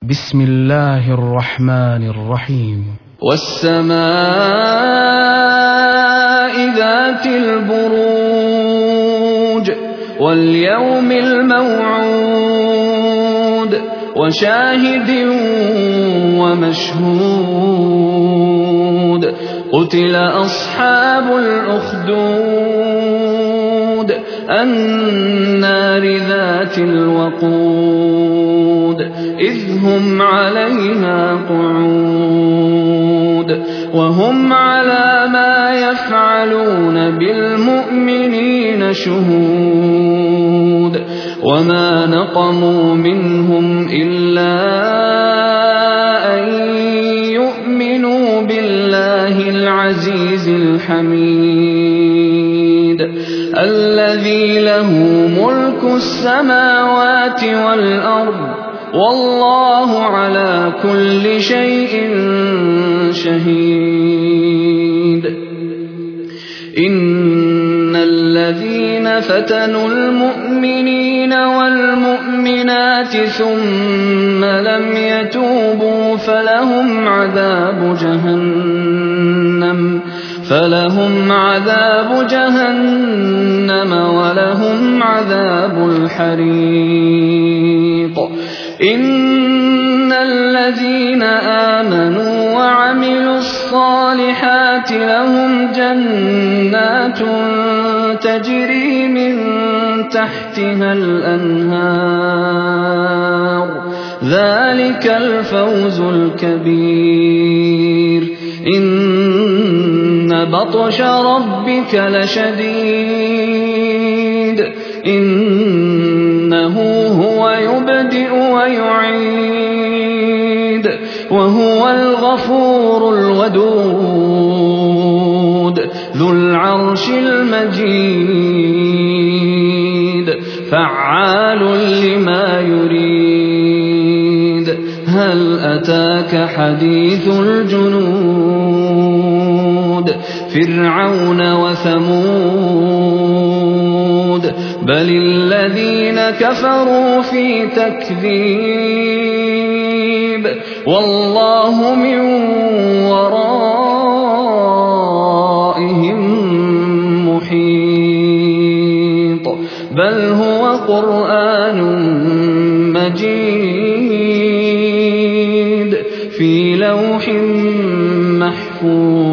بسم الله الرحمن الرحيم. والسماء ذات البروج واليوم الموعود وشاهد ومشهود قتل أصحاب الأخدود النار ذات الوقود إذ هم عليها قعود وهم على ما يفعلون بالمؤمنين شهود وما نقموا منهم إلا أن يؤمنوا بالله العزيز الحميد الذي له ملك السماوات والأرض والله على كل شيء شهيد. إن الذين فتنوا المؤمنين والمؤمنات ثم لم يتوبوا فلهم عذاب جهنم ولهم عذاب الحريق. إن الذين آمنوا وعملوا الصالحات لهم جنات تجري من تحتها الأنهار ذلك الفوز الكبير. إن بطش ربك لشديد إنه هو يبدئ ويعيد وهو الغفور الودود ذو العرش المجيد فعال لما يريد. هل أتاك حديث الجنود فرعون وثمود بل الذين كفروا في تكذيب والله من ورائهم محيط بل هو قرآن مجيد في لوح محفوظ.